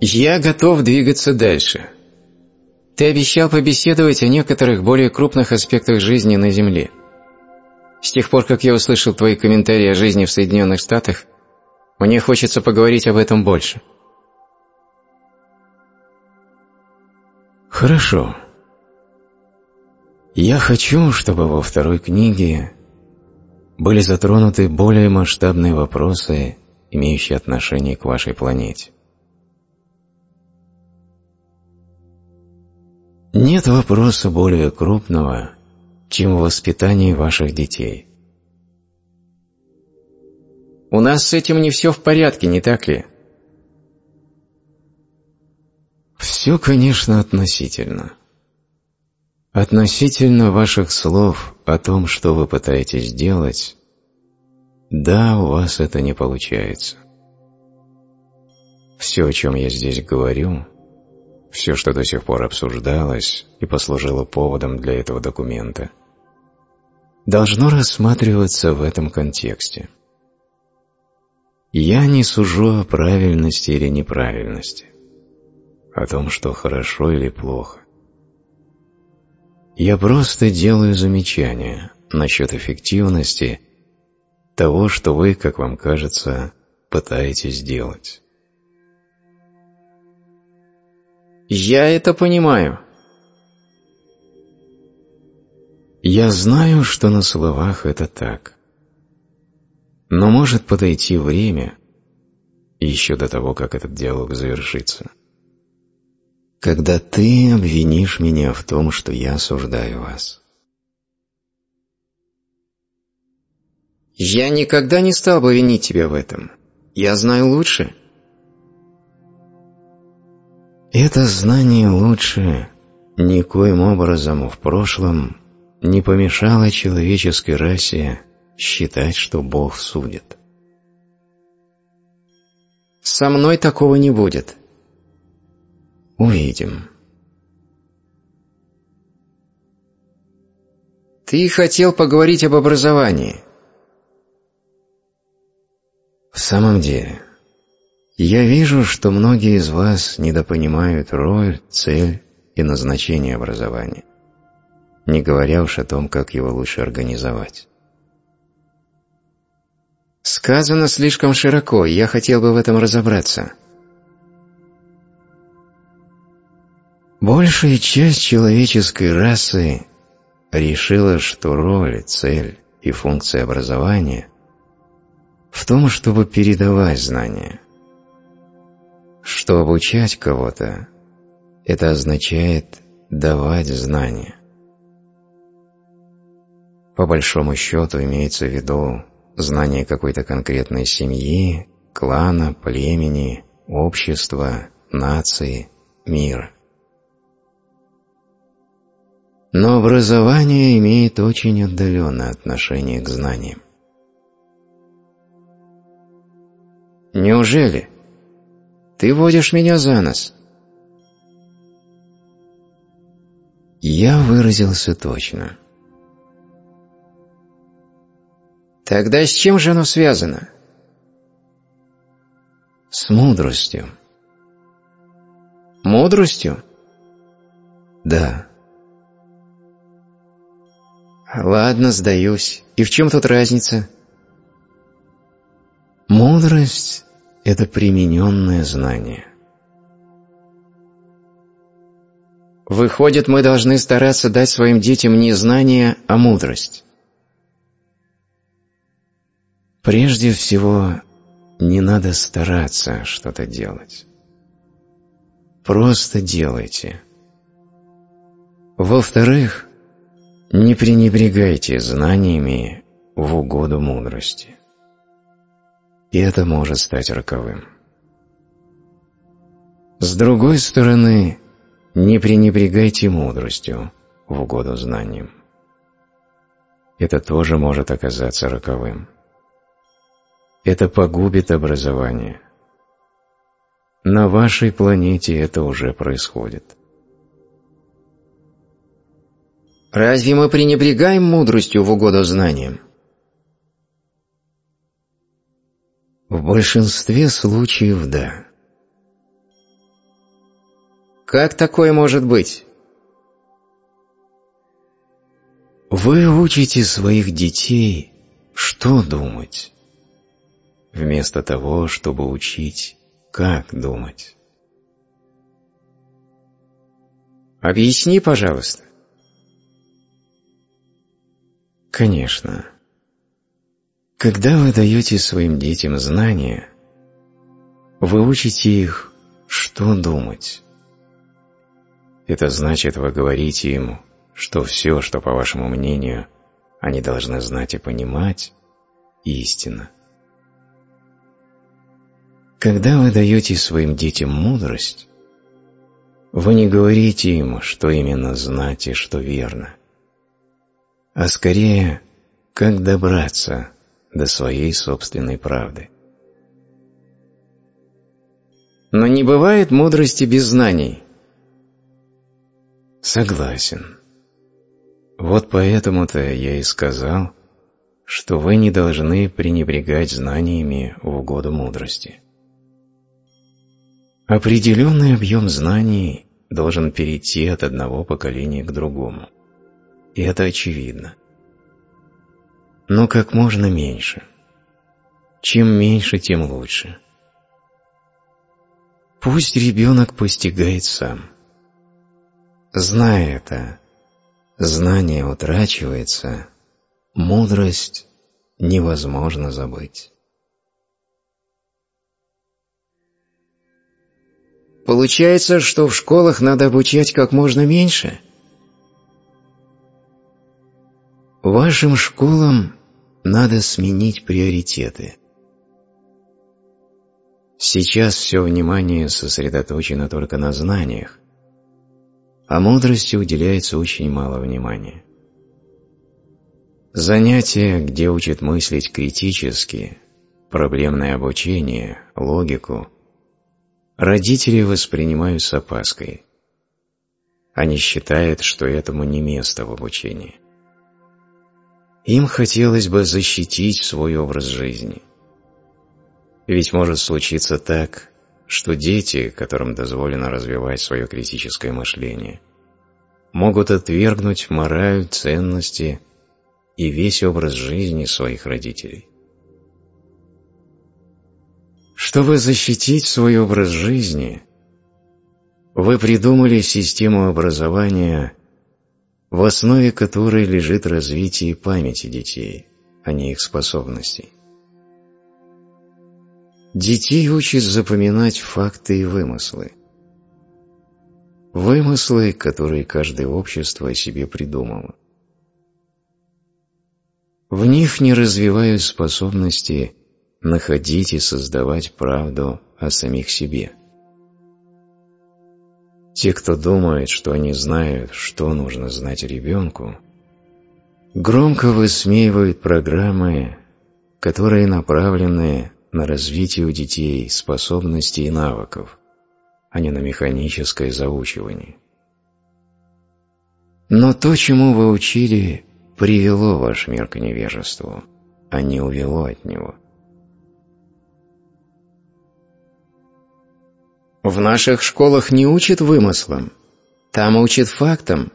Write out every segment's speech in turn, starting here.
Я готов двигаться дальше. Ты обещал побеседовать о некоторых более крупных аспектах жизни на Земле. С тех пор, как я услышал твои комментарии о жизни в Соединенных Штатах, мне хочется поговорить об этом больше. Хорошо. Я хочу, чтобы во второй книге были затронуты более масштабные вопросы, имеющие отношение к вашей планете. Нет вопроса более крупного, чем воспитание ваших детей. У нас с этим не все в порядке, не так ли? Все, конечно, относительно. Относительно ваших слов о том, что вы пытаетесь делать, да, у вас это не получается. Все, о чем я здесь говорю, все, что до сих пор обсуждалось и послужило поводом для этого документа, должно рассматриваться в этом контексте. Я не сужу о правильности или неправильности, о том, что хорошо или плохо. Я просто делаю замечания насчет эффективности того, что вы, как вам кажется, пытаетесь делать. Я это понимаю. Я знаю, что на словах это так. Но может подойти время, еще до того, как этот диалог завершится, когда ты обвинишь меня в том, что я осуждаю вас. Я никогда не стал бы винить тебя в этом. Я знаю лучше. Это знание лучше никоим образом в прошлом не помешало человеческой расе считать, что Бог судит. Со мной такого не будет. Увидим. Ты хотел поговорить об образовании. В самом деле, я вижу, что многие из вас недопонимают роль, цель и назначение образования, не говоря уж о том, как его лучше организовать. Сказано слишком широко, я хотел бы в этом разобраться. Большая часть человеческой расы решила, что роль, цель и функция образования в том, чтобы передавать знания. Что обучать кого-то – это означает давать знания. По большому счету имеется в виду знание какой-то конкретной семьи, клана, племени, общества, нации, мира. Но образование имеет очень отдаленное отношение к знаниям. Неужели? Ты водишь меня за нос. Я выразился точно. Тогда с чем же оно связано? С мудростью. Мудростью? Да. Ладно, сдаюсь. И в чем тут разница? Мудрость – это примененное знание. Выходит, мы должны стараться дать своим детям не знание, а мудрость. Прежде всего, не надо стараться что-то делать. Просто делайте. Во-вторых, не пренебрегайте знаниями в угоду мудрости. И это может стать роковым. С другой стороны, не пренебрегайте мудростью в угоду знаниям. Это тоже может оказаться роковым. Это погубит образование. На вашей планете это уже происходит. Разве мы пренебрегаем мудростью в угоду знаниям? В большинстве случаев – да. Как такое может быть? Вы учите своих детей, что думать, вместо того, чтобы учить, как думать. Объясни, пожалуйста. Конечно. Когда вы даете своим детям знания, вы учите их, что думать. Это значит, вы говорите им, что все, что, по вашему мнению, они должны знать и понимать, истина. Когда вы даете своим детям мудрость, вы не говорите им, что именно знать и что верно, а скорее, как добраться до своей собственной правды. Но не бывает мудрости без знаний. Согласен. Вот поэтому-то я и сказал, что вы не должны пренебрегать знаниями в угоду мудрости. Определенный объем знаний должен перейти от одного поколения к другому. И это очевидно. Но как можно меньше. Чем меньше, тем лучше. Пусть ребенок постигает сам. Зная это, знание утрачивается, мудрость невозможно забыть. Получается, что в школах надо обучать как можно меньше? Вашим школам надо сменить приоритеты. Сейчас все внимание сосредоточено только на знаниях, а мудрости уделяется очень мало внимания. Занятия, где учат мыслить критически, проблемное обучение, логику, родители воспринимают с опаской. Они считают, что этому не место в обучении. Им хотелось бы защитить свой образ жизни. Ведь может случиться так, что дети, которым дозволено развивать свое критическое мышление, могут отвергнуть мораль, ценности и весь образ жизни своих родителей. Чтобы защитить свой образ жизни, вы придумали систему образования, в основе которой лежит развитие памяти детей, а не их способностей. Детей учат запоминать факты и вымыслы. Вымыслы, которые каждое общество о себе придумало. В них не развивают способности находить и создавать правду о самих себе. Те, кто думает, что они знают, что нужно знать ребенку, громко высмеивают программы, которые направлены на развитие у детей способностей и навыков, а не на механическое заучивание. Но то, чему вы учили, привело ваш мир к невежеству, а не увело от него. В наших школах не учат вымыслам, там учат фактам.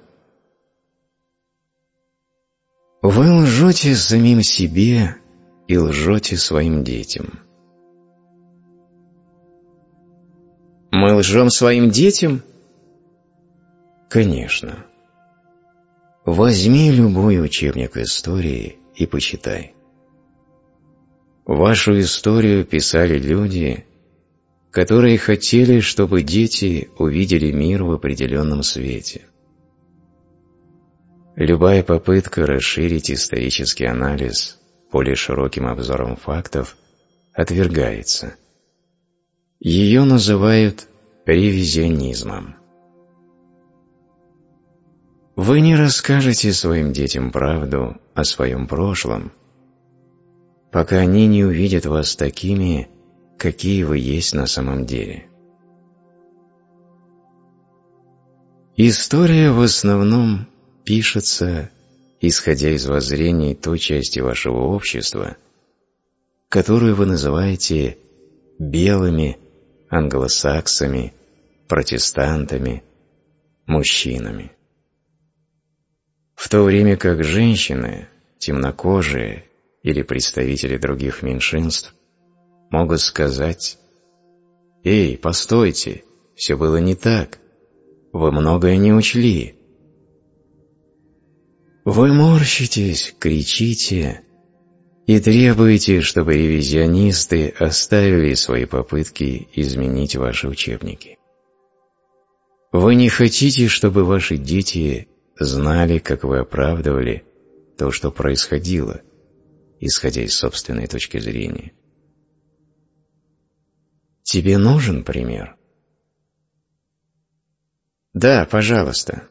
Вы лжете самим себе и лжете своим детям. Мы лжем своим детям? Конечно. Возьми любой учебник истории и почитай. Вашу историю писали люди, которые хотели, чтобы дети увидели мир в определенном свете. Любая попытка расширить исторический анализ более широким обзором фактов отвергается. Ее называют ревизионизмом. Вы не расскажете своим детям правду о своем прошлом, пока они не увидят вас такими, какие вы есть на самом деле. История в основном пишется, исходя из воззрений той части вашего общества, которую вы называете белыми, англосаксами, протестантами, мужчинами. В то время как женщины, темнокожие или представители других меньшинств могут сказать: «Эй, постойте, все было не так, вы многое не учли». Вы морщитесь, кричите и требуете, чтобы ревизионисты оставили свои попытки изменить ваши учебники. Вы не хотите, чтобы ваши дети знали, как вы оправдывали то, что происходило, исходя из собственной точки зрения. Тебе нужен пример? Да, пожалуйста.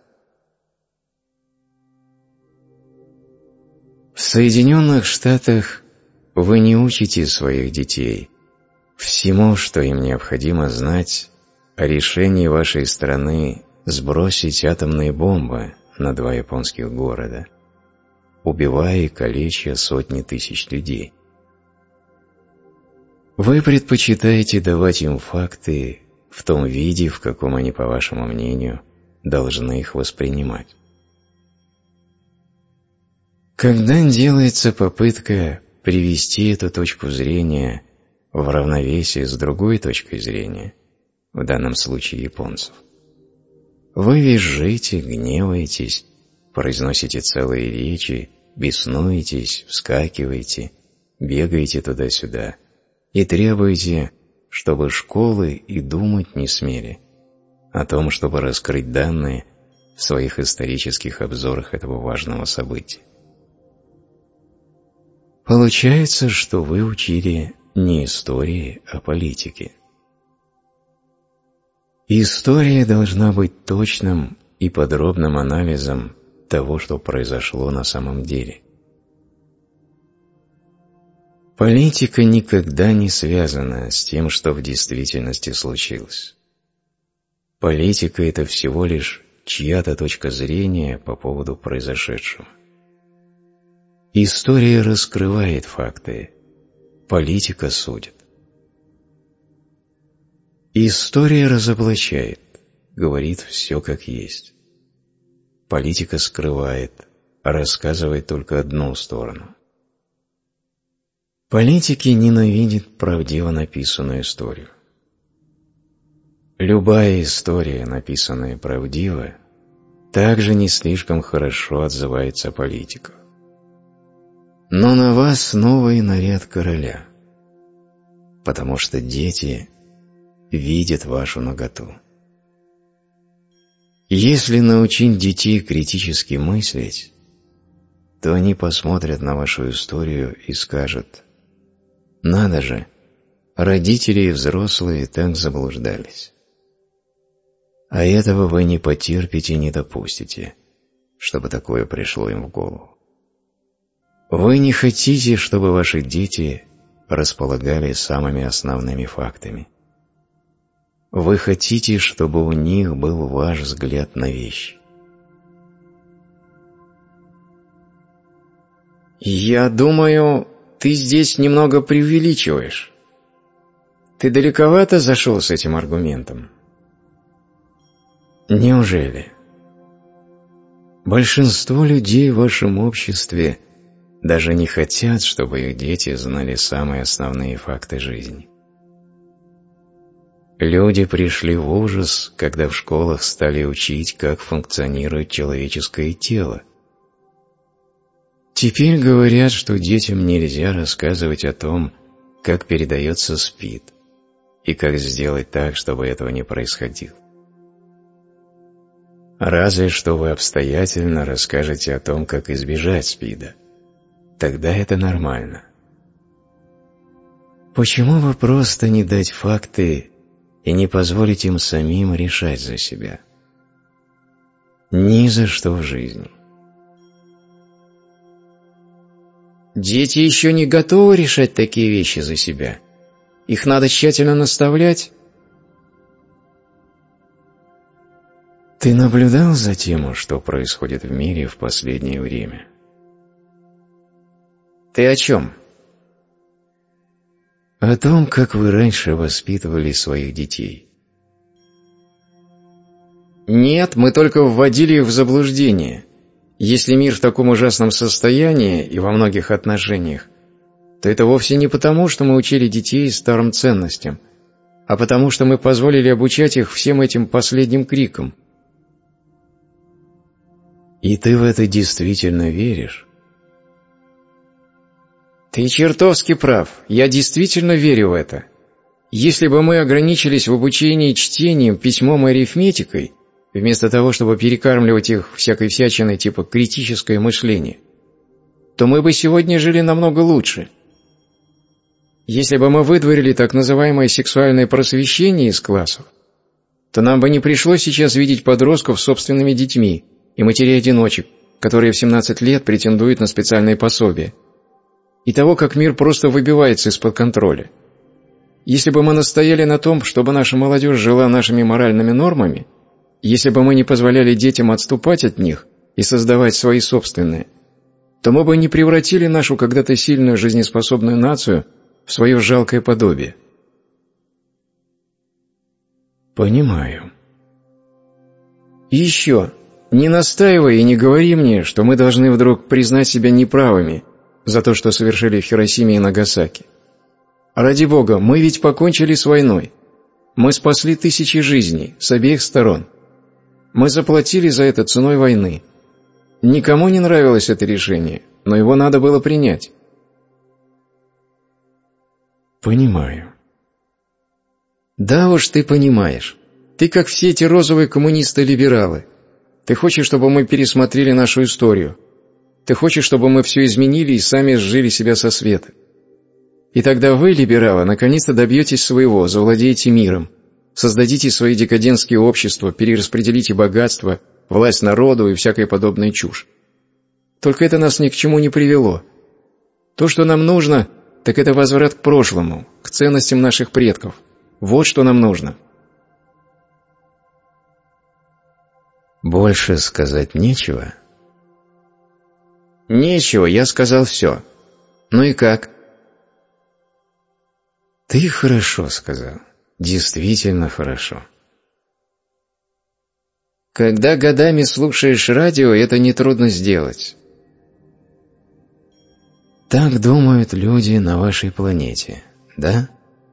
В Соединенных Штатах вы не учите своих детей всему, что им необходимо знать о решении вашей страны сбросить атомные бомбы на 2 японских города, убивая и калеча сотни тысяч людей. Вы предпочитаете давать им факты в том виде, в каком они, по вашему мнению, должны их воспринимать. Когда делается попытка привести эту точку зрения в равновесие с другой точкой зрения, в данном случае японцев, вы визжите, гневаетесь, произносите целые речи, беснуетесь, вскакиваете, бегаете туда-сюда и требуете, чтобы школы и думать не смели о том, чтобы раскрыть данные в своих исторических обзорах этого важного события. Получается, что вы учили не истории, а политики. История должна быть точным и подробным анализом того, что произошло на самом деле. Политика никогда не связана с тем, что в действительности случилось. Политика – это всего лишь чья-то точка зрения по поводу произошедшего. История раскрывает факты, политика судит. История разоблачает, говорит все как есть. Политика скрывает, рассказывает только одну сторону. Политики ненавидят правдиво написанную историю. Любая история, написанная правдиво, также не слишком хорошо отзывается о политиках. Но на вас новый наряд короля, потому что дети видят вашу наготу. Если научить детей критически мыслить, то они посмотрят на вашу историю и скажут: «Надо же, родители и взрослые так заблуждались». А этого вы не потерпите и не допустите, чтобы такое пришло им в голову. Вы не хотите, чтобы ваши дети располагали самыми основными фактами. Вы хотите, чтобы у них был ваш взгляд на вещи. Я думаю, ты здесь немного преувеличиваешь. Ты далековато зашел с этим аргументом. Неужели? Большинство людей в вашем обществе даже не хотят, чтобы их дети знали самые основные факты жизни. Люди пришли в ужас, когда в школах стали учить, как функционирует человеческое тело. Теперь говорят, что детям нельзя рассказывать о том, как передается СПИД, и как сделать так, чтобы этого не происходило. Разве что вы обстоятельно расскажете о том, как избежать СПИДа. Тогда это нормально. Почему бы просто не дать факты и не позволить им самим решать за себя? Ни за что в жизни. Дети еще не готовы решать такие вещи за себя. Их надо тщательно наставлять. Ты наблюдал за тем, что происходит в мире в последнее время? Ты о чем? О том, как вы раньше воспитывали своих детей. Нет, мы только вводили их в заблуждение. Если мир в таком ужасном состоянии и во многих отношениях, то это вовсе не потому, что мы учили детей старым ценностям, а потому что мы позволили обучать их всем этим последним крикам. И ты в это действительно веришь? Ты чертовски прав, я действительно верю в это. Если бы мы ограничились в обучении чтением, письмом и арифметикой, вместо того, чтобы перекармливать их всякой всячиной типа критическое мышление, то мы бы сегодня жили намного лучше. Если бы мы выдворили так называемое сексуальное просвещение из классов, то нам бы не пришлось сейчас видеть подростков с собственными детьми и матерей-одиночек, которые в 17 лет претендуют на специальные пособия, и того, как мир просто выбивается из-под контроля. Если бы мы настояли на том, чтобы наша молодежь жила нашими моральными нормами, если бы мы не позволяли детям отступать от них и создавать свои собственные, то мы бы не превратили нашу когда-то сильную жизнеспособную нацию в свое жалкое подобие. Понимаю. И еще, не настаивай и не говори мне, что мы должны вдруг признать себя неправыми за то, что совершили в Хиросиме и Нагасаки. Ради Бога, мы ведь покончили с войной. Мы спасли тысячи жизней с обеих сторон. Мы заплатили за это ценой войны. Никому не нравилось это решение, но его надо было принять. Понимаю. Да уж ты понимаешь. Ты как все эти розовые коммунисты-либералы. Ты хочешь, чтобы мы пересмотрели нашу историю. Ты хочешь, чтобы мы все изменили и сами сжили себя со света. И тогда вы, либералы, наконец-то добьетесь своего, завладеете миром, создадите свои декадентские общества, перераспределите богатство, власть народу и всякая подобная чушь. Только это нас ни к чему не привело. То, что нам нужно, так это возврат к прошлому, к ценностям наших предков. Вот что нам нужно. Больше сказать нечего? Нечего, я сказал все. Ну и как? Ты хорошо сказал. Действительно хорошо. Когда годами слушаешь радио, это нетрудно сделать. Так думают люди на вашей планете, да?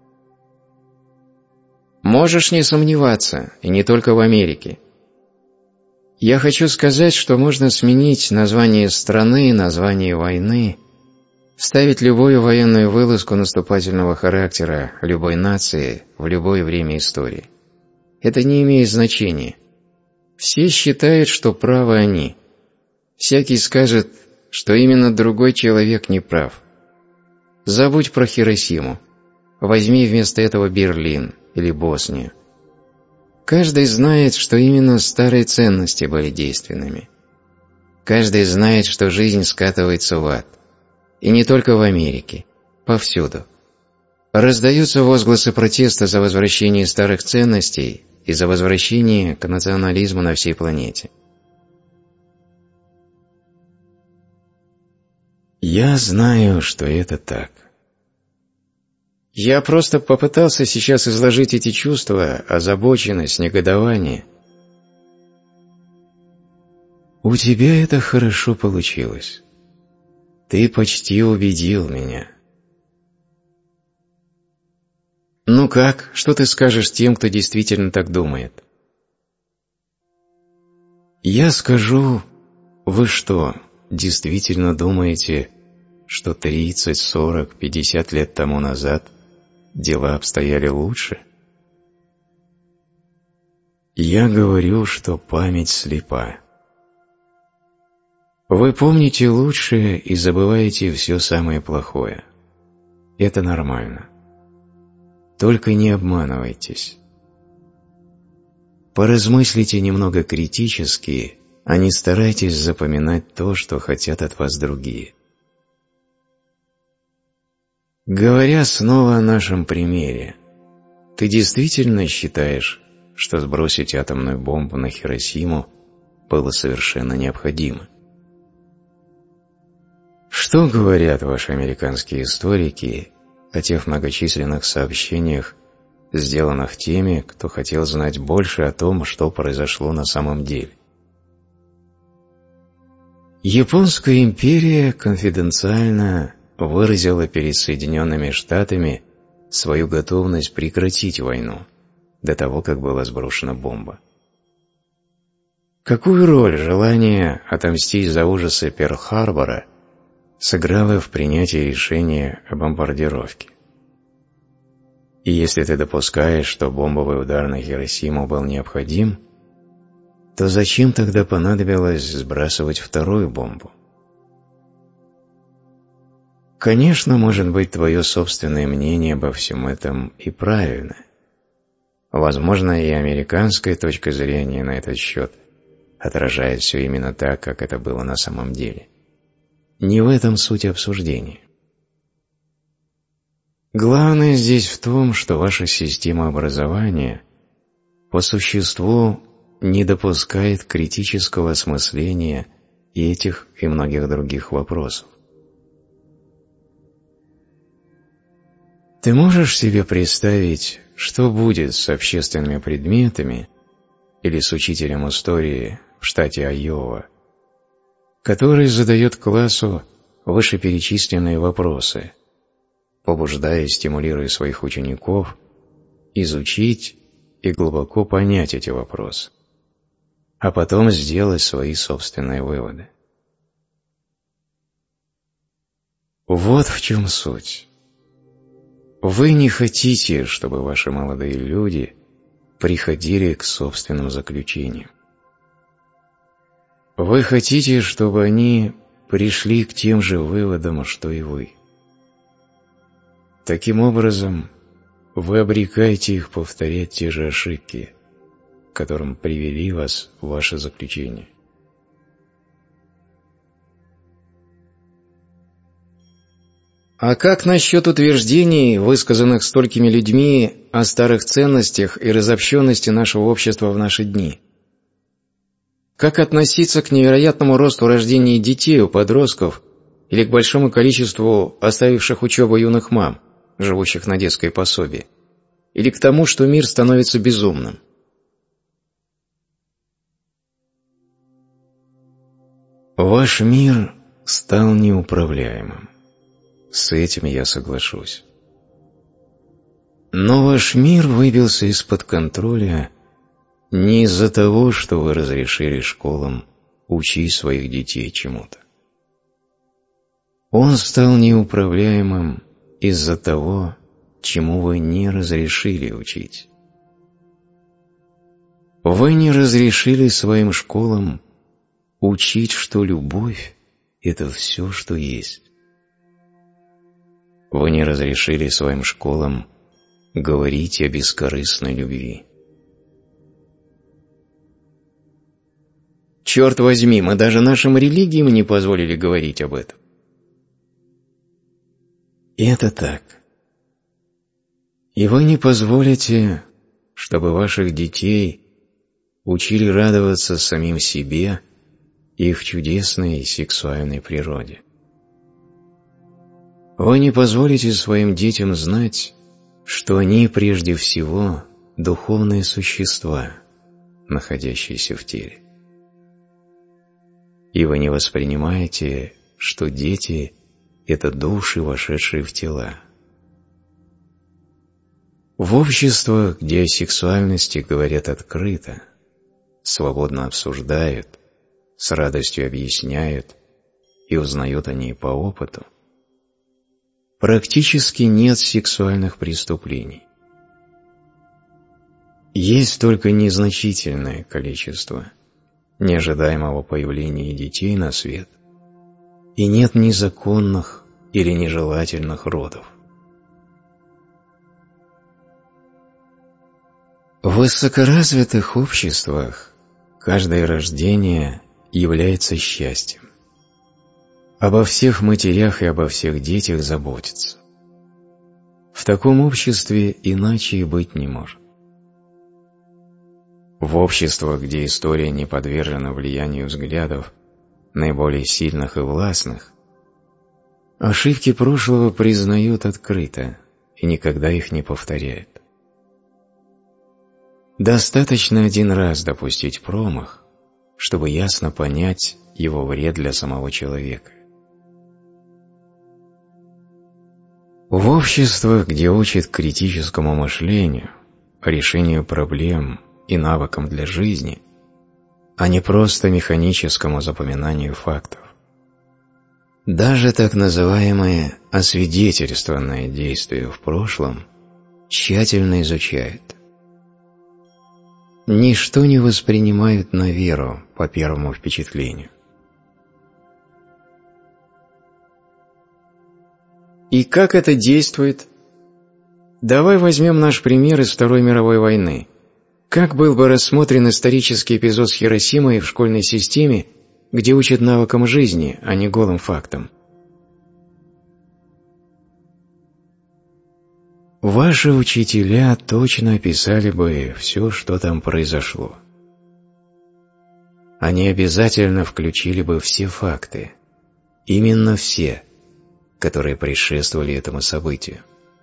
Можешь не сомневаться, и не только в Америке. Я хочу сказать, что можно сменить название страны, название войны, вставить любую военную вылазку наступательного характера любой нации в любое время истории. Это не имеет значения. Все считают, что правы они. Всякий скажет, что именно другой человек не прав. Забудь про Хиросиму. Возьми вместо этого Берлин или Боснию. Каждый знает, что именно старые ценности были действенными. Каждый знает, что жизнь скатывается в ад. И не только в Америке, повсюду. Раздаются возгласы протеста за возвращение старых ценностей и за возвращение к национализму на всей планете. Я знаю, что это так. Я просто попытался сейчас изложить эти чувства, озабоченность, негодование. У тебя это хорошо получилось. Ты почти убедил меня. Ну как, что ты скажешь тем, кто действительно так думает? Я скажу, вы что, действительно думаете, что 30, 40, 50 лет тому назад дела обстояли лучше? Я говорю, что память слепа. Вы помните лучшее и забываете все самое плохое. Это нормально. Только не обманывайтесь. Поразмыслите немного критически, а не старайтесь запоминать то, что хотят от вас другие. Говоря снова о нашем примере, ты действительно считаешь, что сбросить атомную бомбу на Хиросиму было совершенно необходимо? Что говорят ваши американские историки о тех многочисленных сообщениях, сделанных теми, кто хотел знать больше о том, что произошло на самом деле. Японская империя конфиденциально выразила перед Соединенными Штатами свою готовность прекратить войну до того, как была сброшена бомба. Какую роль желание отомстить за ужасы Перл-Харбора сыграло в принятии решения о бомбардировке? И если ты допускаешь, что бомбовый удар на Хиросиму был необходим, то зачем тогда понадобилось сбрасывать вторую бомбу? Конечно, может быть, твое собственное мнение обо всем этом и правильно. Возможно, и американская точка зрения на этот счет отражает все именно так, как это было на самом деле. Не в этом суть обсуждения. Главное здесь в том, что ваша система образования по существу не допускает критического осмысления этих и многих других вопросов. Ты можешь себе представить, что будет с общественными предметами или с учителем истории в штате Айова, который задает классу вышеперечисленные вопросы, побуждая и стимулируя своих учеников изучить и глубоко понять эти вопросы, а потом сделать свои собственные выводы. Вот в чем суть. Вы не хотите, чтобы ваши молодые люди приходили к собственным заключениям. Вы хотите, чтобы они пришли к тем же выводам, что и вы. Таким образом, вы обрекаете их повторять те же ошибки, к которым привели вас ваши заключения. А как насчет утверждений, высказанных столькими людьми о старых ценностях и разобщенности нашего общества в наши дни? Как относиться к невероятному росту рождения детей у подростков или к большому количеству оставивших учебу юных мам, живущих на детское пособие, или к тому, что мир становится безумным? Ваш мир стал неуправляемым. С этим я соглашусь. Но ваш мир выбился из-под контроля не из-за того, что вы разрешили школам учить своих детей чему-то. Он стал неуправляемым из-за того, чему вы не разрешили учить. Вы не разрешили своим школам учить, что любовь – это все, что есть. Вы не разрешили своим школам говорить о бескорыстной любви. Черт возьми, мы даже нашим религиям не позволили говорить об этом. И это так. И вы не позволите, чтобы ваших детей учили радоваться самим себе и их чудесной сексуальной природе. Вы не позволите своим детям знать, что они прежде всего духовные существа, находящиеся в теле. И вы не воспринимаете, что дети – это души, вошедшие в тела. В обществах, где о сексуальности говорят открыто, свободно обсуждают, с радостью объясняют и узнают о ней по опыту, практически нет сексуальных преступлений. Есть только незначительное количество неожидаемого появления детей на свет, и нет незаконных или нежелательных родов. В высокоразвитых обществах каждое рождение является счастьем. Обо всех матерях и обо всех детях заботиться. В таком обществе иначе и быть не может. В обществах, где история не подвержена влиянию взглядов наиболее сильных и властных, ошибки прошлого признают открыто и никогда их не повторяют. Достаточно один раз допустить промах, чтобы ясно понять его вред для самого человека. В обществах, где учат критическому мышлению, решению проблем и навыкам для жизни, а не просто механическому запоминанию фактов, даже так называемое освидетельствованное действие в прошлом тщательно изучают. Ничто не воспринимают на веру по первому впечатлению. И как это действует? Давай возьмем наш пример из Второй мировой войны. Как был бы рассмотрен исторический эпизод с Хиросимой в школьной системе, где учат навыкам жизни, а не голым фактам? Ваши учителя точно описали бы все, что там произошло. Они обязательно включили бы все факты, именно все, которые предшествовали этому событию.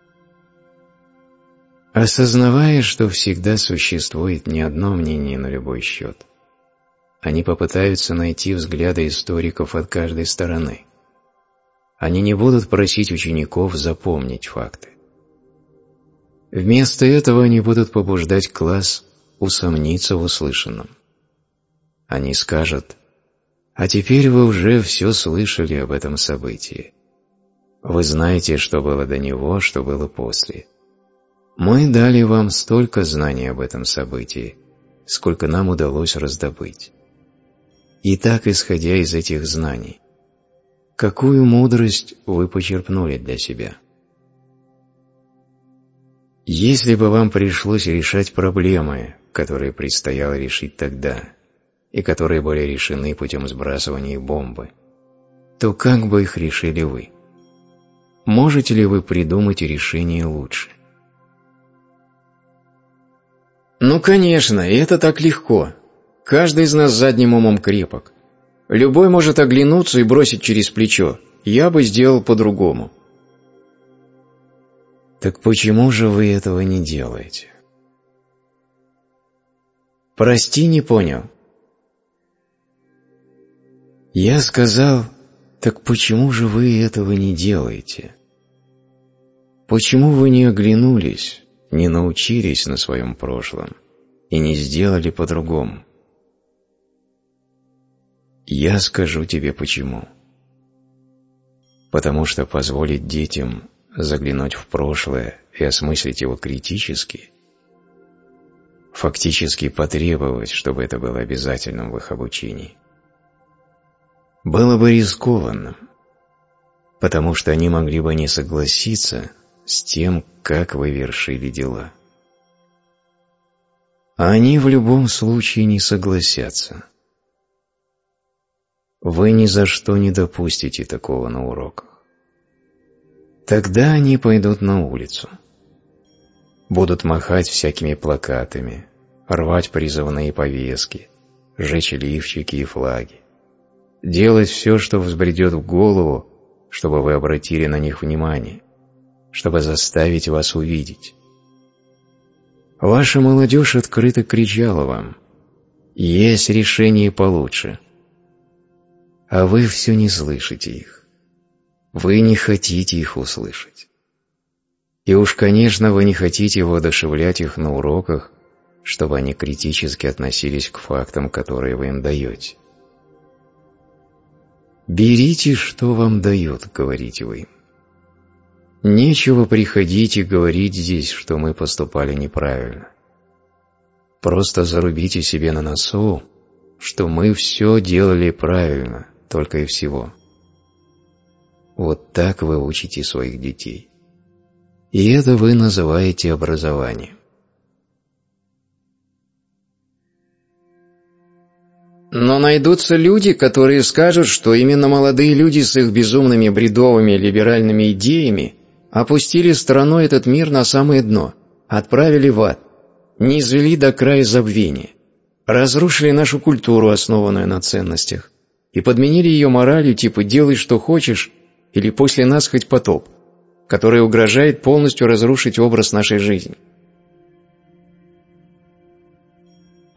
Осознавая, что всегда существует не одно мнение на любой счет, они попытаются найти взгляды историков от каждой стороны. Они не будут просить учеников запомнить факты. Вместо этого они будут побуждать класс усомниться в услышанном. Они скажут: «А теперь вы уже все слышали об этом событии. Вы знаете, что было до него, что было после. Мы дали вам столько знаний об этом событии, сколько нам удалось раздобыть. Итак, исходя из этих знаний, какую мудрость вы почерпнули для себя? Если бы вам пришлось решать проблемы, которые предстояло решить тогда, и которые были решены путем сбрасывания бомбы, то как бы их решили вы? Можете ли вы придумать решение лучше?» Ну, конечно, и это так легко. Каждый из нас задним умом крепок. Любой может оглянуться и бросить через плечо: «Я бы сделал по-другому». Так почему же вы этого не делаете? Прости, не понял. Я сказал: так почему же вы этого не делаете? Почему вы не оглянулись, не научились на своем прошлом и не сделали по-другому? Я скажу тебе почему. Потому что позволить детям заглянуть в прошлое и осмыслить его критически, фактически потребовать, чтобы это было обязательным в их обучении, было бы рискованным, потому что они могли бы не согласиться с тем, как вы вершили дела. А они в любом случае не согласятся. Вы ни за что не допустите такого на уроках. Тогда они пойдут на улицу, будут махать всякими плакатами, рвать призывные повестки, жечь лифчики и флаги, делать все, что взбредет в голову, чтобы вы обратили на них внимание, чтобы заставить вас увидеть. Ваша молодежь открыто кричала вам: «Есть решение получше», а вы все не слышите их. Вы не хотите их услышать. И уж, конечно, вы не хотите воодушевлять их на уроках, чтобы они критически относились к фактам, которые вы им даете. «Берите, что вам дают», — говорите вы. Нечего приходить и говорить здесь, что мы поступали неправильно. Просто зарубите себе на носу, что мы все делали правильно, только и всего. Вот так вы учите своих детей. И это вы называете образованием. Но найдутся люди, которые скажут, что именно молодые люди с их безумными бредовыми либеральными идеями опустили страной этот мир на самое дно, отправили в ад, низвели до края забвения, разрушили нашу культуру, основанную на ценностях, и подменили ее моралью типа «делай, что хочешь» или «после нас хоть потоп», которая угрожает полностью разрушить образ нашей жизни.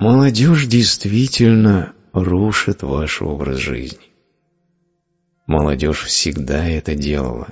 Молодежь действительно рушит ваш образ жизни. Молодежь всегда это делала.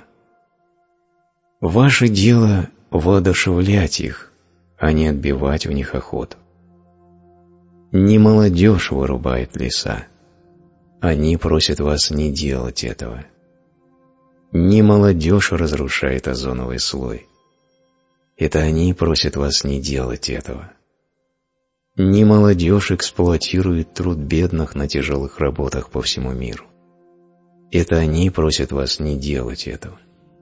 Ваше дело – воодушевлять их, а не отбивать в них охоту. Не молодежь вырубает леса. Они просят вас не делать этого. Не молодежь разрушает озоновый слой. Это они просят вас не делать этого. Не молодежь эксплуатирует труд бедных на тяжелых работах по всему миру. Это они просят вас не делать этого.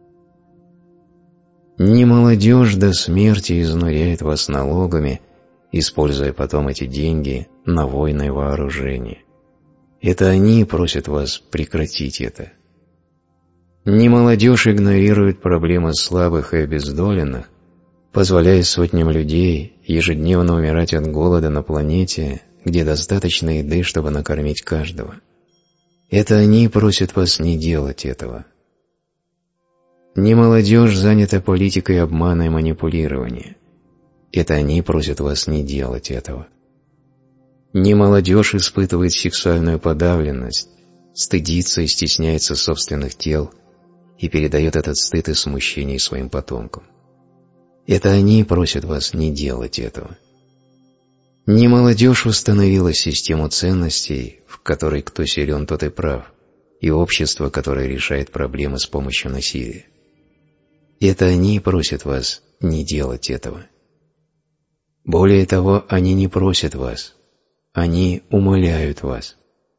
Не молодежь до смерти изнуряет вас налогами, используя потом эти деньги на войны и вооружение. Это они просят вас прекратить это. Не молодежь игнорирует проблемы слабых и обездоленных, позволяя сотням людей ежедневно умирать от голода на планете, где достаточно еды, чтобы накормить каждого. Это они просят вас не делать этого. Не молодежь занята политикой обмана и манипулирования. Это они просят вас не делать этого. Не молодежь испытывает сексуальную подавленность, стыдится и стесняется собственных тел и передает этот стыд и смущение своим потомкам. Это они просят вас не делать этого. Не молодежь установила систему ценностей, в которой кто силен, тот и прав, и общество, которое решает проблемы с помощью насилия. Это они просят вас не делать этого. Более того, они не просят вас, они умоляют вас.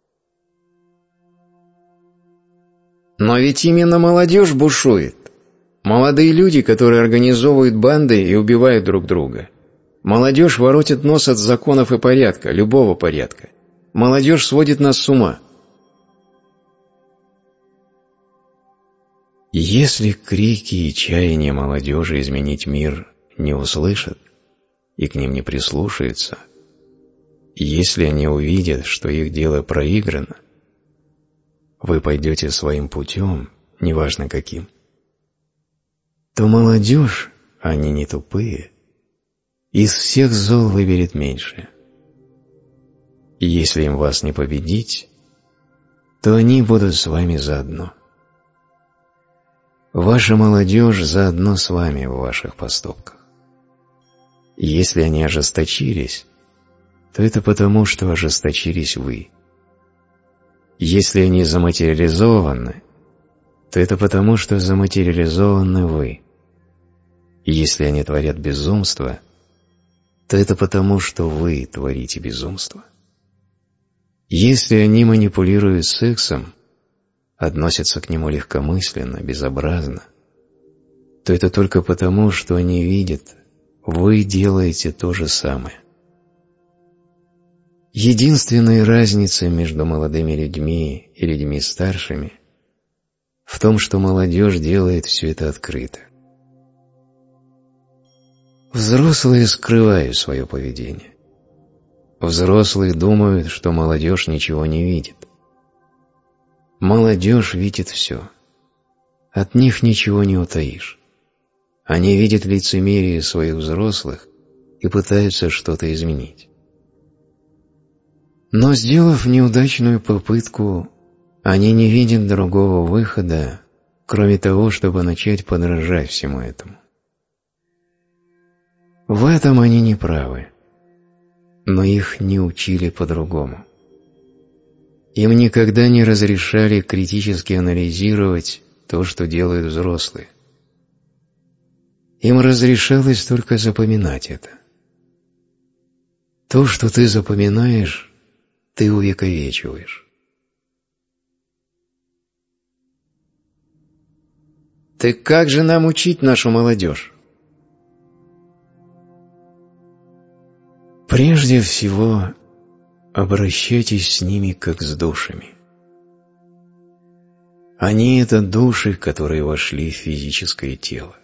Но ведь именно молодежь бушует. Молодые люди, которые организовывают банды и убивают друг друга. Молодежь воротит нос от законов и порядка, любого порядка. Молодежь сводит нас с ума. Если крики и чаяния молодежи изменить мир не услышат и к ним не прислушаются, если они увидят, что их дело проиграно, вы пойдете своим путем, неважно каким, то молодежь, они не тупые, из всех зол выберет меньшее. И если им вас не победить, то они будут с вами заодно. Ваша молодежь заодно с вами в ваших поступках. И если они ожесточились, то это потому, что ожесточились вы. Если они заматериализованы, то это потому, что заматериализованы вы. И если они творят безумство, то это потому, что вы творите безумство. Если они манипулируют сексом, относятся к нему легкомысленно, безобразно, то это только потому, что они видят, вы делаете то же самое. Единственная разница между молодыми людьми и людьми старшими в том, что молодежь делает все это открыто. Взрослые скрывают свое поведение. Взрослые думают, что молодежь ничего не видит. Молодежь видит все. От них ничего не утаишь. Они видят лицемерие своих взрослых и пытаются что-то изменить. Но, сделав неудачную попытку, они не видят другого выхода, кроме того, чтобы начать подражать всему этому. В этом они не правы, но их не учили по-другому. Им никогда не разрешали критически анализировать то, что делают взрослые. Им разрешалось только запоминать это. То, что ты запоминаешь, ты увековечиваешь. Так как же нам учить нашу молодежь? Прежде всего, обращайтесь с ними как с душами. Они – это души, которые вошли в физическое тело.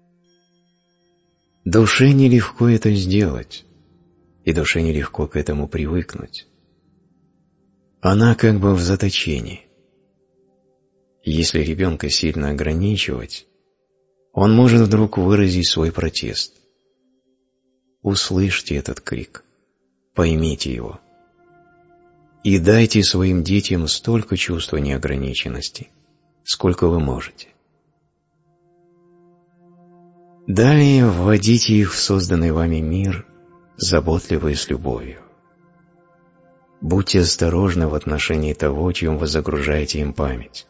Душе нелегко это сделать, и душе нелегко к этому привыкнуть. Она как бы в заточении. Если ребенка сильно ограничивать, он может вдруг выразить свой протест. Услышьте этот крик. поймите его. И дайте своим детям столько чувства неограниченности, сколько вы можете. Далее вводите их в созданный вами мир, заботливо и с любовью. Будьте осторожны в отношении того, чем вы загружаете им память.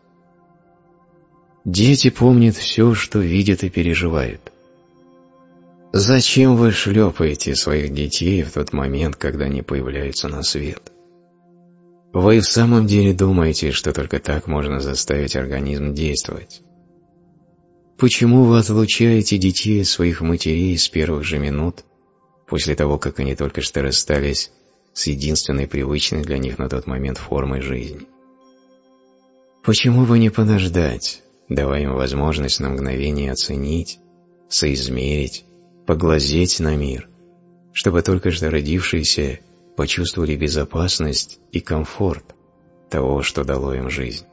Дети помнят все, что видят и переживают. Зачем вы шлепаете своих детей в тот момент, когда они появляются на свет? Вы в самом деле думаете, что только так можно заставить организм действовать? Почему вы отлучаете детей от своих матерей с первых же минут, после того, как они только что расстались с единственной привычной для них на тот момент формой жизни? Почему бы не подождать, давая им возможность на мгновение оценить, соизмерить, поглазеть на мир, чтобы только что родившиеся почувствовали безопасность и комфорт того, что дало им жизнь?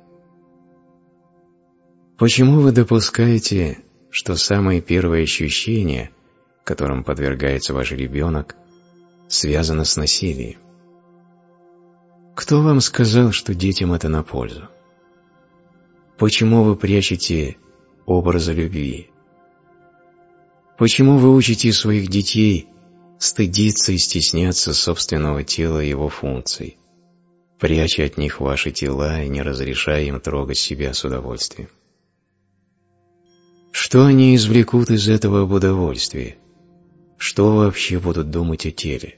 Почему вы допускаете, что самые первые ощущения, которым подвергается ваш ребенок, связано с насилием? Кто вам сказал, что детям это на пользу? Почему вы прячете образы любви? Почему вы учите своих детей стыдиться и стесняться собственного тела и его функций, пряча от них ваши тела и не разрешая им трогать себя с удовольствием? Что они извлекут из этого об удовольствии? Что вообще будут думать о теле?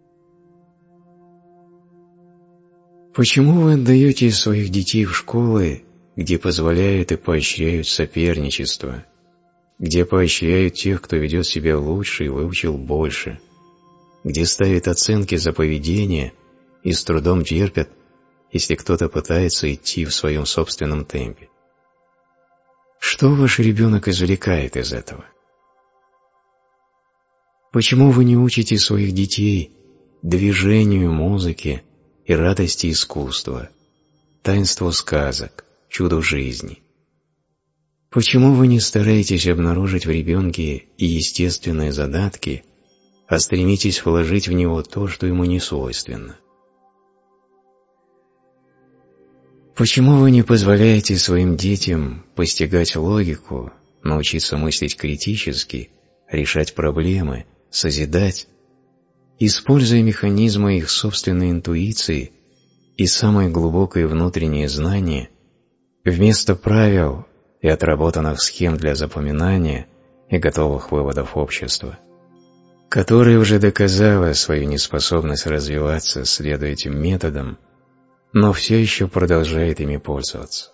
Почему вы отдаете своих детей в школы, где позволяют и поощряют соперничество, где поощряют тех, кто ведет себя лучше и выучил больше, где ставят оценки за поведение и с трудом терпят, если кто-то пытается идти в своем собственном темпе? Что ваш ребенок извлекает из этого? Почему вы не учите своих детей движению, музыке и радости искусства, таинству сказок, чуду жизни? Почему вы не стараетесь обнаружить в ребенке и естественные задатки, а стремитесь вложить в него то, что ему не свойственно? Почему вы не позволяете своим детям постигать логику, научиться мыслить критически, решать проблемы, созидать, используя механизмы их собственной интуиции и самое глубокое внутреннее знание вместо правил и отработанных схем для запоминания и готовых выводов общества, которое уже доказало свою неспособность развиваться, следуя этим методам, но все еще продолжает ими пользоваться?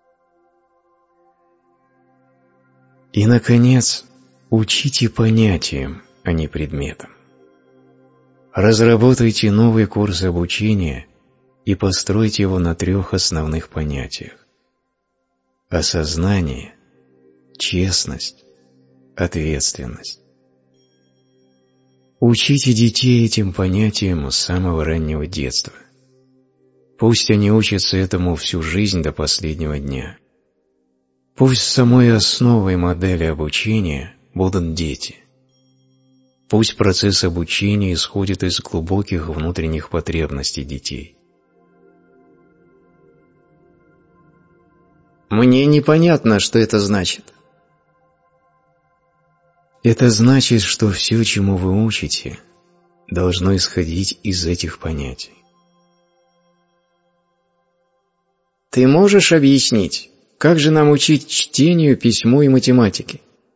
И, наконец, учите понятиям, а не предметам. Разработайте новый курс обучения и постройте его на 3 основных понятиях: осознание, честность, ответственность. Учите детей этим понятиям с самого раннего детства. Пусть они учатся этому всю жизнь до последнего дня. Пусть самой основой модели обучения будут дети. Пусть процесс обучения исходит из глубоких внутренних потребностей детей. Мне непонятно, что это значит. Это значит, что все, чему вы учите, должно исходить из этих понятий. Ты можешь объяснить, как же нам учить чтению, письму и математике?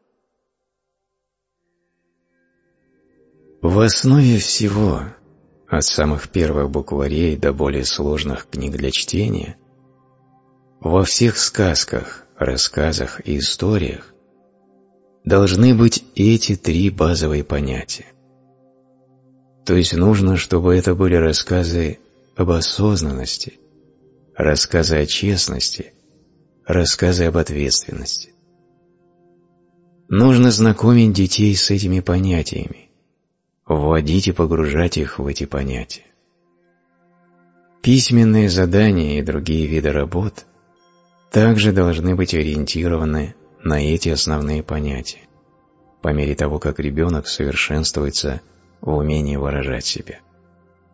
В основе всего, от самых первых букварей до более сложных книг для чтения, во всех сказках, рассказах и историях должны быть эти 3 базовые понятия. То есть нужно, чтобы это были рассказы об осознанности, рассказы о честности, рассказы об ответственности. Нужно знакомить детей с этими понятиями, вводить и погружать их в эти понятия. Письменные задания и другие виды работ также должны быть ориентированы на эти основные понятия, по мере того, как ребенок совершенствуется в умении выражать себя.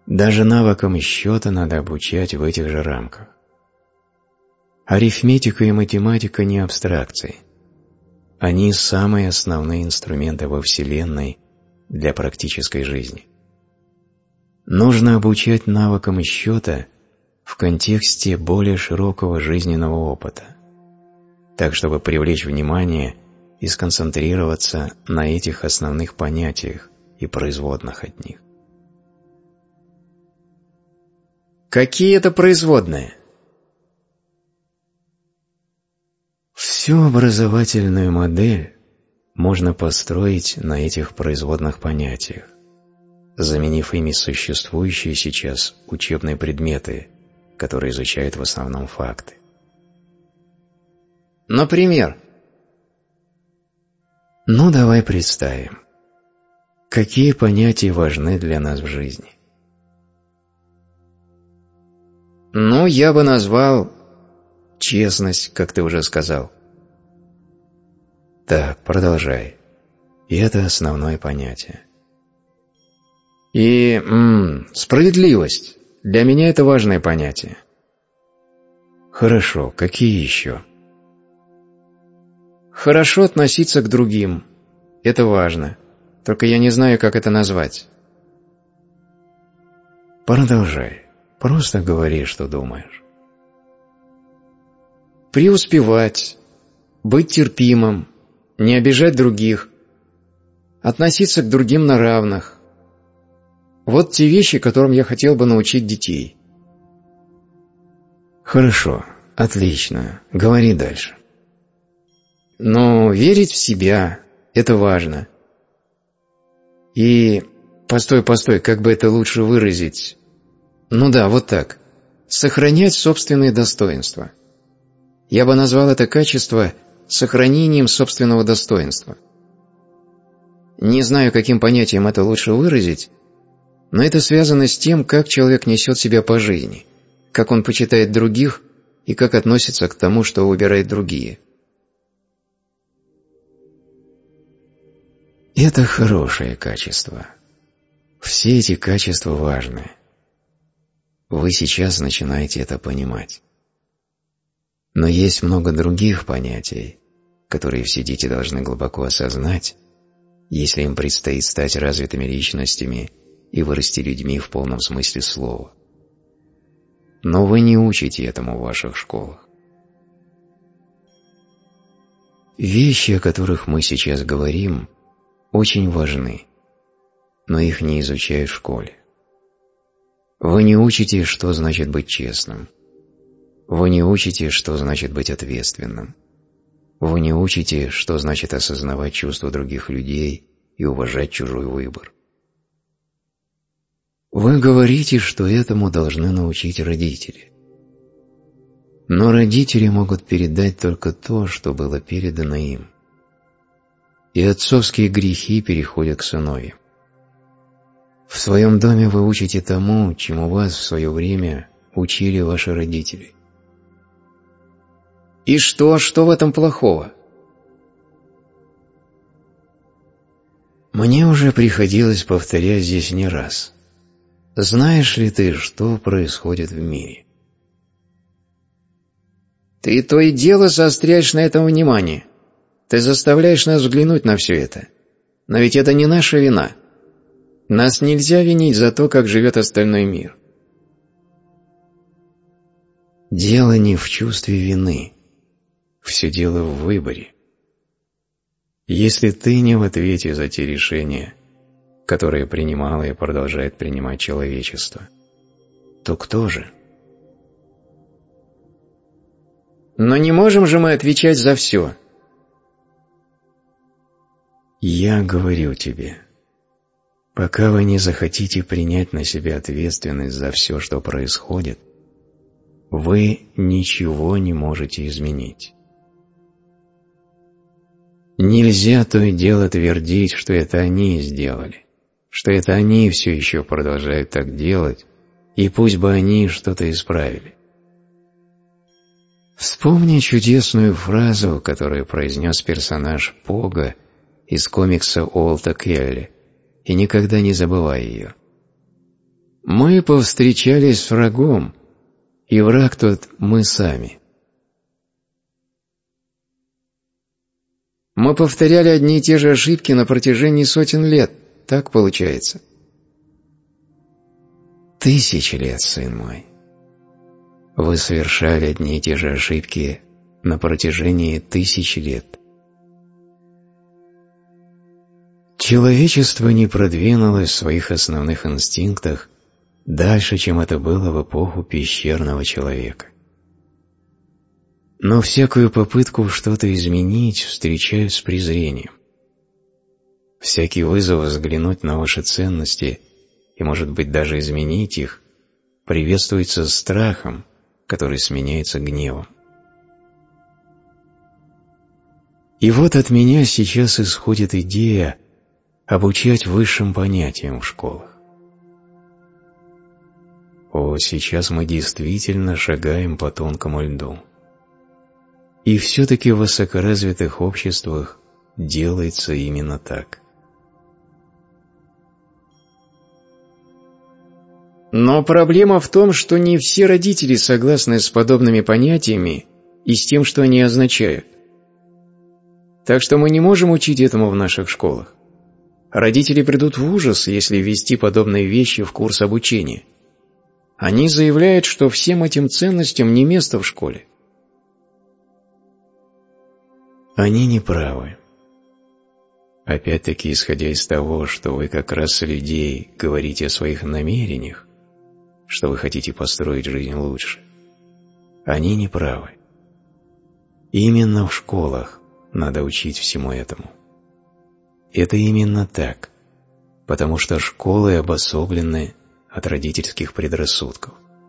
Даже навыкам счета надо обучать в этих же рамках. Арифметика и математика не абстракции. Они самые основные инструменты во Вселенной для практической жизни. Нужно обучать навыкам счета в контексте более широкого жизненного опыта, так чтобы привлечь внимание и сконцентрироваться на этих основных понятиях и производных от них. Какие это производные? Всю образовательную модель можно построить на этих производных понятиях, заменив ими существующие сейчас учебные предметы, которые изучают в основном факты. Например? Ну, давай представим, какие понятия важны для нас в жизни. Ну, я бы назвал честность, как ты уже сказал. Так, продолжай. И это основное понятие. И справедливость. Для меня это важное понятие. Хорошо, какие еще? Хорошо относиться к другим. Это важно. Только я не знаю, как это назвать. Продолжай. Просто говори, что думаешь. Преуспевать, быть терпимым, не обижать других, относиться к другим на равных. Вот те вещи, которым я хотел бы научить детей. Хорошо, отлично. Говори дальше. Но верить в себя – это важно. И, постой, как бы это лучше выразить? Ну да, вот так. Сохранять собственные достоинства. Я бы назвал это качество сохранением собственного достоинства. Не знаю, каким понятием это лучше выразить, но это связано с тем, как человек несет себя по жизни, как он почитает других и как относится к тому, что выбирают другие. Это хорошее качество. Все эти качества важны. Вы сейчас начинаете это понимать. Но есть много других понятий, которые все дети должны глубоко осознать, если им предстоит стать развитыми личностями и вырасти людьми в полном смысле слова. Но вы не учите этому в ваших школах. Вещи, о которых мы сейчас говорим, очень важны, но их не изучают в школе. Вы не учите, что значит быть честным. Вы не учите, что значит быть ответственным. Вы не учите, что значит осознавать чувства других людей и уважать чужой выбор. Вы говорите, что этому должны научить родители. Но родители могут передать только то, что было передано им. И отцовские грехи переходят к сыновьям. В своем доме вы учите тому, чему вас в свое время учили ваши родители. И что в этом плохого? Мне уже приходилось повторять здесь не раз. Знаешь ли ты, что происходит в мире? Ты то и дело заостряешь на этом внимание. Ты заставляешь нас взглянуть на все это. Но ведь это не наша вина. Нас нельзя винить за то, как живет остальной мир. Дело не в чувстве вины. Все дело в выборе. Если ты не в ответе за те решения, которые принимало и продолжает принимать человечество, то кто же? Но не можем же мы отвечать за все. Я говорю тебе, пока вы не захотите принять на себя ответственность за все, что происходит, вы ничего не можете изменить. Нельзя то и дело твердить, что это они сделали, что это они все еще продолжают так делать, и пусть бы они что-то исправили. Вспомни чудесную фразу, которую произнес персонаж Пога из комикса Уолта Келли, и никогда не забывай ее. Мы повстречались с врагом, и враг тот мы сами. Мы повторяли одни и те же ошибки на протяжении сотен лет. Так получается. 1000 лет, сын мой. Вы совершали одни и те же ошибки на протяжении 1000 лет. Человечество не продвинулось в своих основных инстинктах дальше, чем это было в эпоху пещерного человека. Но всякую попытку что-то изменить встречают с презрением. Всякий вызов взглянуть на ваши ценности и, может быть, даже изменить их, приветствуется страхом, который сменяется гневом. И вот от меня сейчас исходит идея обучать высшим понятиям в школах. О, сейчас мы действительно шагаем по тонкому льду. И все-таки в высокоразвитых обществах делается именно так. Но проблема в том, что не все родители согласны с подобными понятиями и с тем, что они означают. Так что мы не можем учить этому в наших школах. Родители придут в ужас, если ввести подобные вещи в курс обучения. Они заявляют, что всем этим ценностям не место в школе. Они не правы. Опять-таки, исходя из того, что вы как раз с людей говорите о своих намерениях, что вы хотите построить жизнь лучше, они не правы. Именно в школах надо учить всему этому. Это именно так, потому что школы обособлены от родительских предрассудков.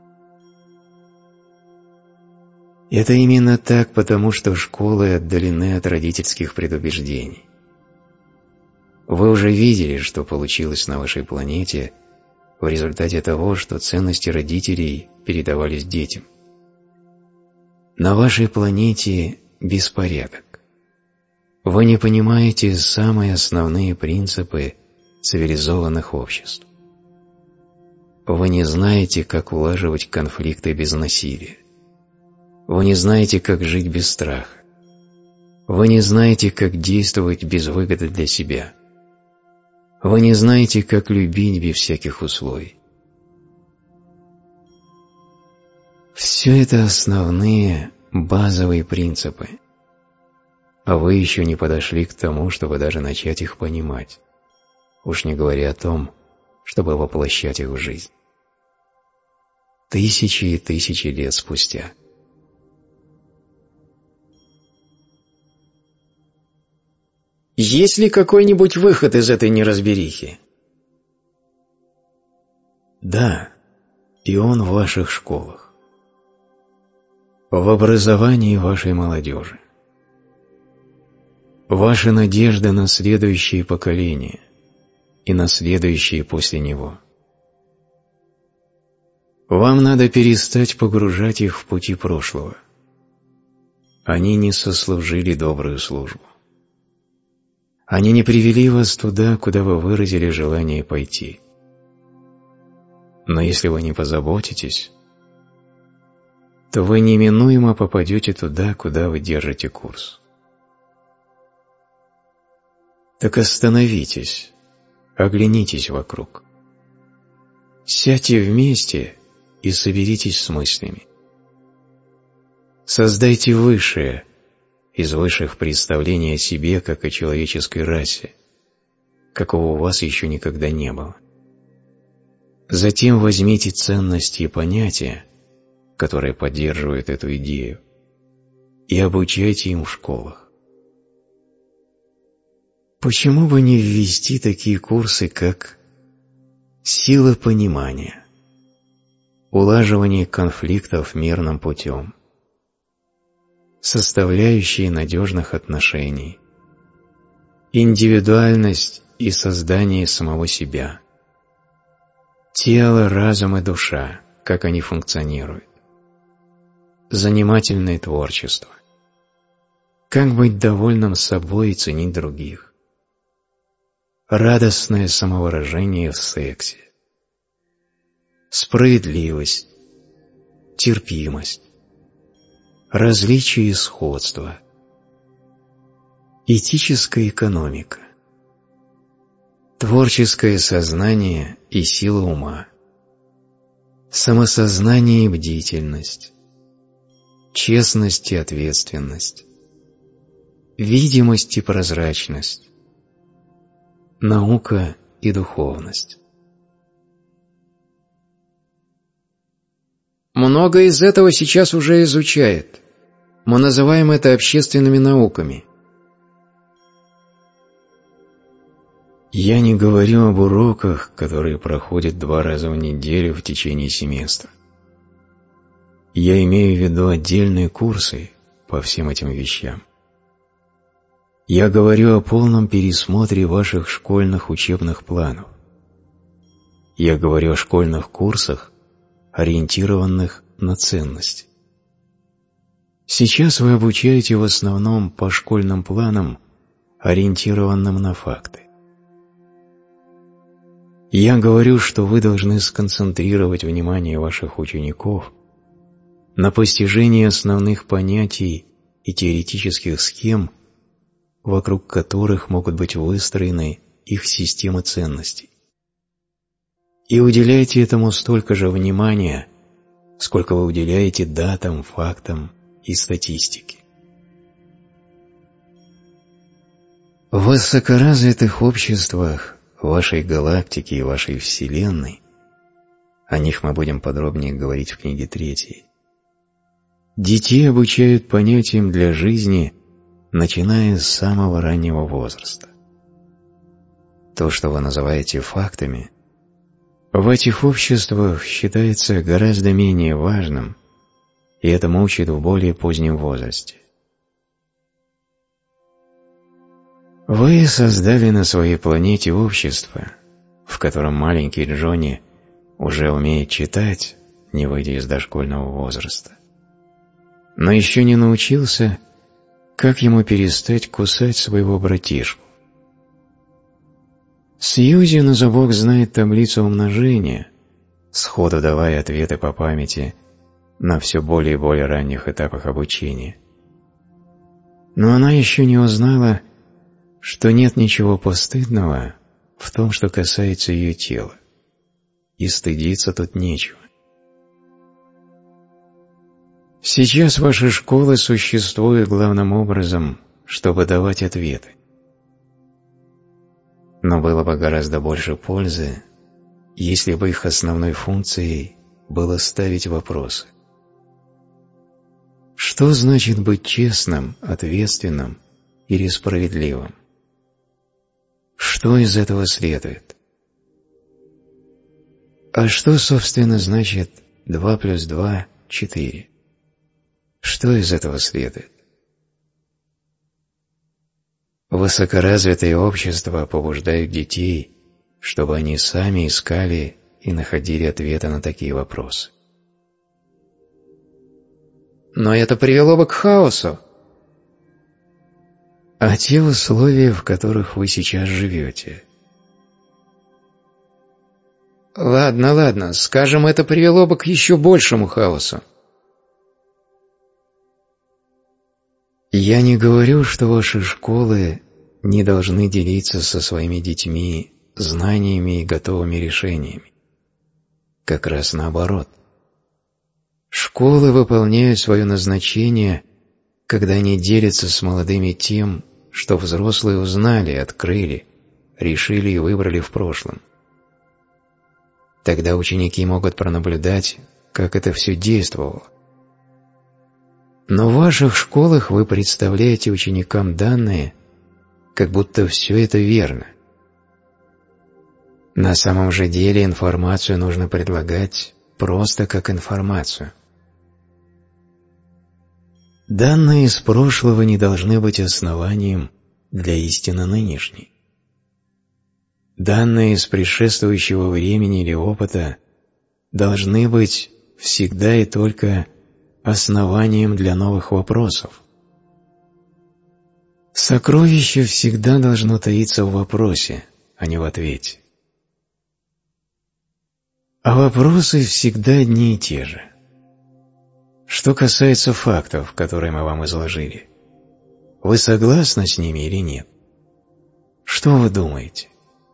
Это именно так, потому что школы отдалены от родительских предубеждений. Вы уже видели, что получилось на вашей планете в результате того, что ценности родителей передавались детям. На вашей планете беспорядок. Вы не понимаете самые основные принципы цивилизованных обществ. Вы не знаете, как улаживать конфликты без насилия. Вы не знаете, как жить без страха. Вы не знаете, как действовать без выгоды для себя. Вы не знаете, как любить без всяких условий. Все это основные, базовые принципы. А вы еще не подошли к тому, чтобы даже начать их понимать. Уж не говоря о том, чтобы воплощать их в жизнь. 1000 и 1000 лет спустя. Есть ли какой-нибудь выход из этой неразберихи? Да, и он в ваших школах. В образовании вашей молодежи. Ваша надежда на следующие поколения и на следующие после него. Вам надо перестать погружать их в пути прошлого. Они не сослужили добрую службу. Они не привели вас туда, куда вы выразили желание пойти. Но если вы не позаботитесь, то вы неминуемо попадете туда, куда вы держите курс. Так остановитесь, оглянитесь вокруг. Сядьте вместе и соберитесь с мыслями. Создайте высшее из высших представлений о себе, как о человеческой расе, какого у вас еще никогда не было. Затем возьмите ценности и понятия, которые поддерживают эту идею, и обучайте им в школах. Почему бы не ввести такие курсы, как сила понимания, улаживание конфликтов мирным путем, составляющие надежных отношений, индивидуальность и создание самого себя, тело, разум и душа, как они функционируют, занимательное творчество, как быть довольным собой и ценить других, радостное самовыражение в сексе, справедливость, терпимость, различие и сходство, этическая экономика, творческое сознание и сила ума, самосознание и бдительность, честность и ответственность, видимость и прозрачность, наука и духовность. Многое из этого сейчас уже изучают. Мы называем это общественными науками. Я не говорю об уроках, которые проходят 2 раза в неделю в течение семестра. Я имею в виду отдельные курсы по всем этим вещам. Я говорю о полном пересмотре ваших школьных учебных планов. Я говорю о школьных курсах, ориентированных на ценности. Сейчас вы обучаете в основном по школьным планам, ориентированным на факты. Я говорю, что вы должны сконцентрировать внимание ваших учеников на постижении основных понятий и теоретических схем, вокруг которых могут быть выстроены их системы ценностей. И уделяйте этому столько же внимания, сколько вы уделяете датам, фактам и статистике. В высокоразвитых обществах вашей галактики и вашей Вселенной, о них мы будем подробнее говорить в книге 3, детей обучают понятиям для жизни, начиная с самого раннего возраста. То, что вы называете фактами, в этих обществах считается гораздо менее важным, и этому учат в более позднем возрасте. Вы создали на своей планете общество, в котором маленький Джонни уже умеет читать, не выйдя из дошкольного возраста, но еще не научился, как ему перестать кусать своего братишку. Сьюзи на зубок знает таблицу умножения, сходу давая ответы по памяти на все более и более ранних этапах обучения. Но она еще не узнала, что нет ничего постыдного в том, что касается ее тела, и стыдиться тут нечего. Сейчас ваши школы существуют главным образом, чтобы давать ответы. Но было бы гораздо больше пользы, если бы их основной функцией было ставить вопросы. Что значит быть честным, ответственным или справедливым? Что из этого следует? А что, собственно, значит 2 + 2 – 4? Что из этого следует? Высокоразвитые общества побуждают детей, чтобы они сами искали и находили ответы на такие вопросы. Но это привело бы к хаосу. А те условия, в которых вы сейчас живете? Ладно, скажем, это привело бы к еще большему хаосу. Я не говорю, что ваши школы не должны делиться со своими детьми знаниями и готовыми решениями. Как раз наоборот. Школы выполняют свое назначение, когда они делятся с молодыми тем, что взрослые узнали, открыли, решили и выбрали в прошлом. Тогда ученики могут пронаблюдать, как это все действовало. Но в ваших школах вы представляете ученикам данные, как будто все это верно. На самом же деле информацию нужно предлагать просто как информацию. Данные из прошлого не должны быть основанием для истины нынешней. Данные из предшествующего времени или опыта должны быть всегда и только основанием для новых вопросов. Сокровище всегда должно таиться в вопросе, а не в ответе. А вопросы всегда одни и те же. Что касается фактов, которые мы вам изложили, вы согласны с ними или нет? Что вы думаете?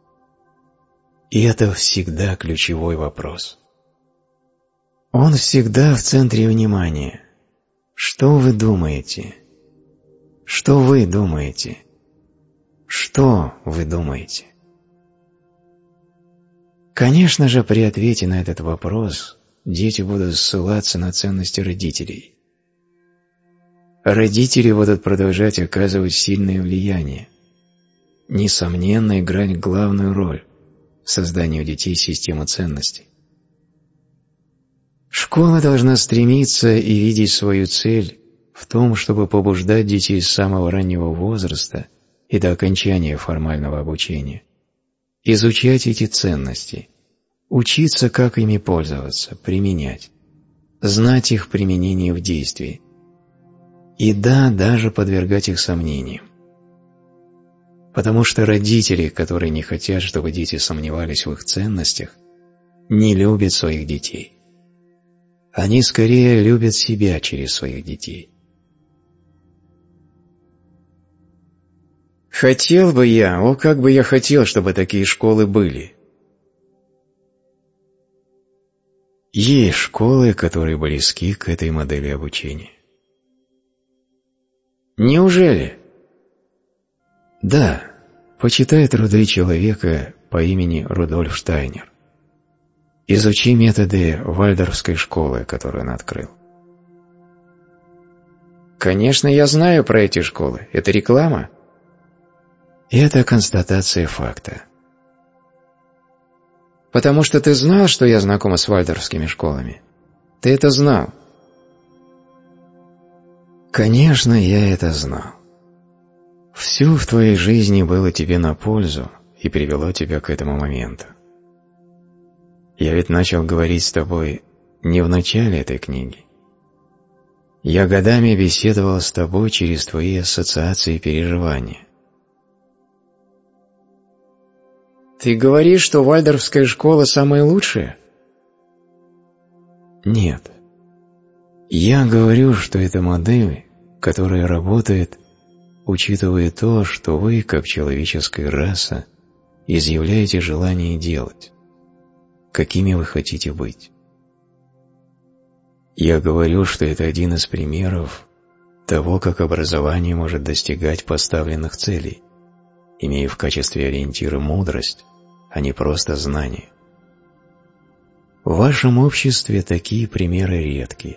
И это всегда ключевой вопрос. Он всегда в центре внимания. Что вы думаете? Что вы думаете? Что вы думаете? Конечно же, при ответе на этот вопрос дети будут ссылаться на ценности родителей. Родители будут продолжать оказывать сильное влияние, несомненно играть главную роль в создании у детей системы ценностей. Школа должна стремиться и видеть свою цель в том, чтобы побуждать детей с самого раннего возраста и до окончания формального обучения изучать эти ценности, учиться, как ими пользоваться, применять, знать их применение в действии. И да, даже подвергать их сомнениям. Потому что родители, которые не хотят, чтобы дети сомневались в их ценностях, не любят своих детей. Они скорее любят себя через своих детей. Хотел бы я, о, как бы я хотел, чтобы такие школы были. Есть школы, которые близки к этой модели обучения. Неужели? Да, почитай труды человека по имени Рудольф Штайнер. Изучи методы вальдорфской школы, которую он открыл. Конечно, я знаю про эти школы. Это реклама? Это констатация факта. Потому что ты знал, что я знакома с вальдорфскими школами. Ты это знал. Конечно, я это знал. Все в твоей жизни было тебе на пользу и привело тебя к этому моменту. Я ведь начал говорить с тобой не в начале этой книги. Я годами беседовал с тобой через твои ассоциации и переживания. Ты говоришь, что вальдорфская школа самая лучшая? Нет. Я говорю, что это модель, которая работает, учитывая то, что вы, как человеческая раса, изъявляете желание делать, какими вы хотите быть. Я говорю, что это один из примеров того, как образование может достигать поставленных целей, имея в качестве ориентира мудрость, а не просто знание. В вашем обществе такие примеры редки.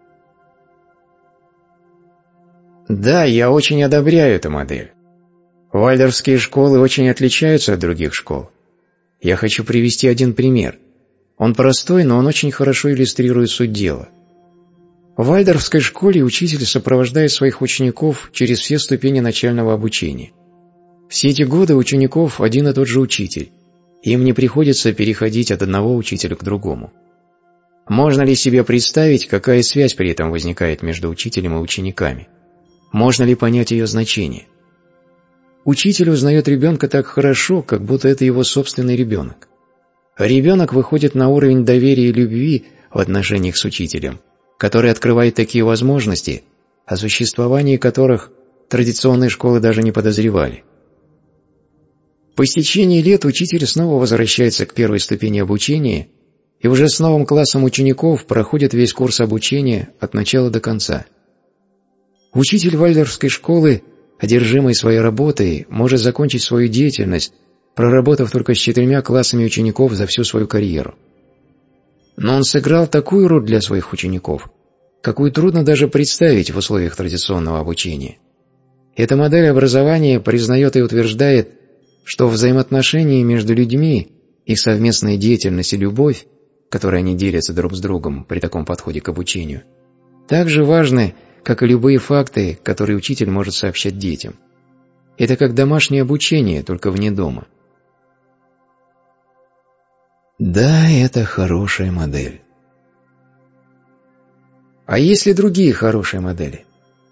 Да, я очень одобряю эту модель. Вальдорфские школы очень отличаются от других школ. Я хочу привести один пример. Он простой, но он очень хорошо иллюстрирует суть дела. В вальдорфской школе учитель сопровождает своих учеников через все ступени начального обучения. Все эти годы у учеников один и тот же учитель. Им не приходится переходить от одного учителя к другому. Можно ли себе представить, какая связь при этом возникает между учителем и учениками? Можно ли понять ее значение? Учитель узнает ребенка так хорошо, как будто это его собственный ребенок. Ребенок выходит на уровень доверия и любви в отношениях с учителем, который открывает такие возможности, о существовании которых традиционные школы даже не подозревали. По истечении лет учитель снова возвращается к первой ступени обучения и уже с новым классом учеников проходит весь курс обучения от начала до конца. Учитель вальдорфской школы, одержимый своей работой, может закончить свою деятельность, проработав только с 4 классами учеников за всю свою карьеру. Но он сыграл такую роль для своих учеников, какую трудно даже представить в условиях традиционного обучения. Эта модель образования признает и утверждает, что взаимоотношения между людьми, их совместная деятельность и любовь, которой они делятся друг с другом при таком подходе к обучению, так же важны, как и любые факты, которые учитель может сообщать детям. Это как домашнее обучение, только вне дома. Да, это хорошая модель. А есть ли другие хорошие модели?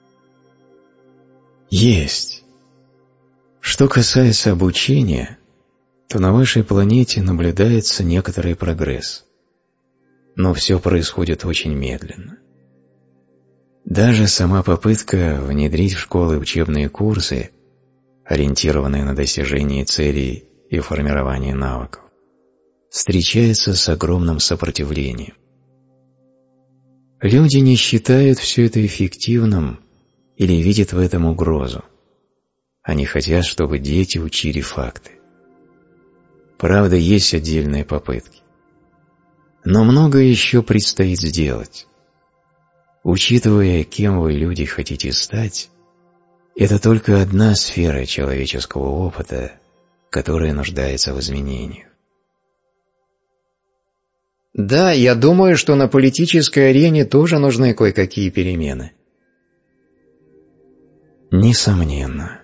Есть. Что касается обучения, то на вашей планете наблюдается некоторый прогресс. но все происходит очень медленно. Даже сама попытка внедрить в школы учебные курсы, ориентированные на достижение целей и формирование навыков, встречается с огромным сопротивлением. Люди не считают все это эффективным или видят в этом угрозу. Они хотят, чтобы дети учили факты. Правда, есть отдельные попытки. Но многое еще предстоит сделать. Учитывая, кем вы, люди, хотите стать, это только одна сфера человеческого опыта, которая нуждается в изменениях. Да, я думаю, что на политической арене тоже нужны кое-какие перемены. Несомненно.